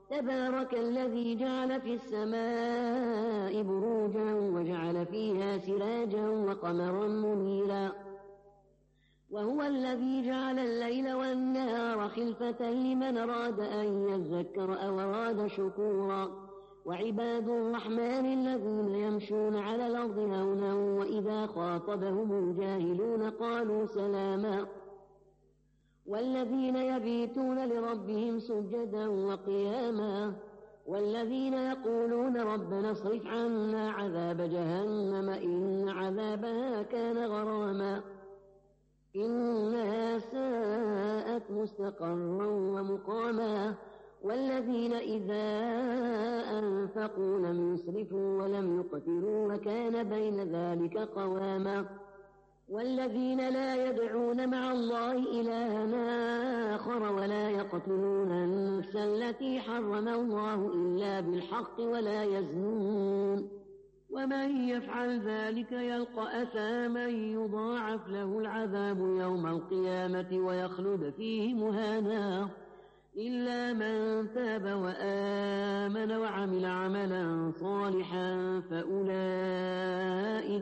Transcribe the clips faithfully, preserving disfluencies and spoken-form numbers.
تبارك الذي جعل في السماء بروجا وجعل فيها سراجا وقمرا منيرا وهو الذي جعل الليل والنهار خلفة لمن أراد أن يذكر أو أراد شكورا وعباد الرحمن الذين يمشون على الأرض هونا وإذا خاطبهم الجاهلون قالوا سلاما والذين يبيتون لربهم سجدا وقياما والذين يقولون ربنا اصرف عنا عذاب جهنم إن عذابها كان غراما إنها ساءت مستقرا ومقاما والذين إذا أنفقوا لم يسرفوا ولم يقتروا وكان بين ذلك قواما والذين لا يدعون مع الله إلها آخر ولا يقتلون النفس التي حرم الله إلا بالحق ولا يزنون ومن يفعل ذلك يلقى أثاما يضاعف له العذاب يوم القيامة ويخلد فيه مهانا إلا من تاب وآمن وعمل عملا صالحا فأولئك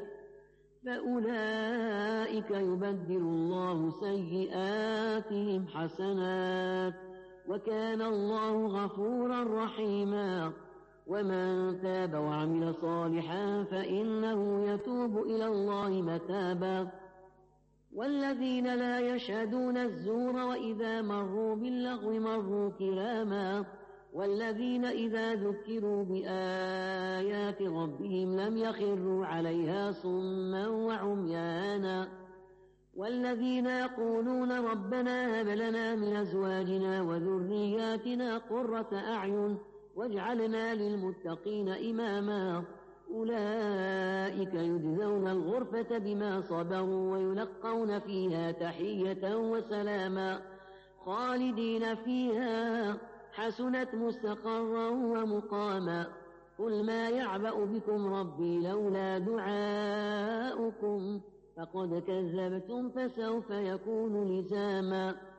فأولئك يبدل الله سيئاتهم حسنات وكان الله غفورا رحيما ومن تاب وعمل صالحا فإنه يتوب إلى الله متابا والذين لا يشهدون الزور وإذا مروا باللغو مروا كراما والذين إذا ذكروا بآيات ربهم لم يخروا عليها صما وعميانا والذين يقولون ربنا هب لنا من أزواجنا وذرياتنا قرة أعين واجعلنا للمتقين إماما أولئك يجزون الغرفة بما صبروا ويلقون فيها تحية وسلاما خالدين فيها حسنت مستقرا ومقاما قل ما يعبأ بكم ربي لولا دعاؤكم فقد كذبتم فسوف يكون لزاما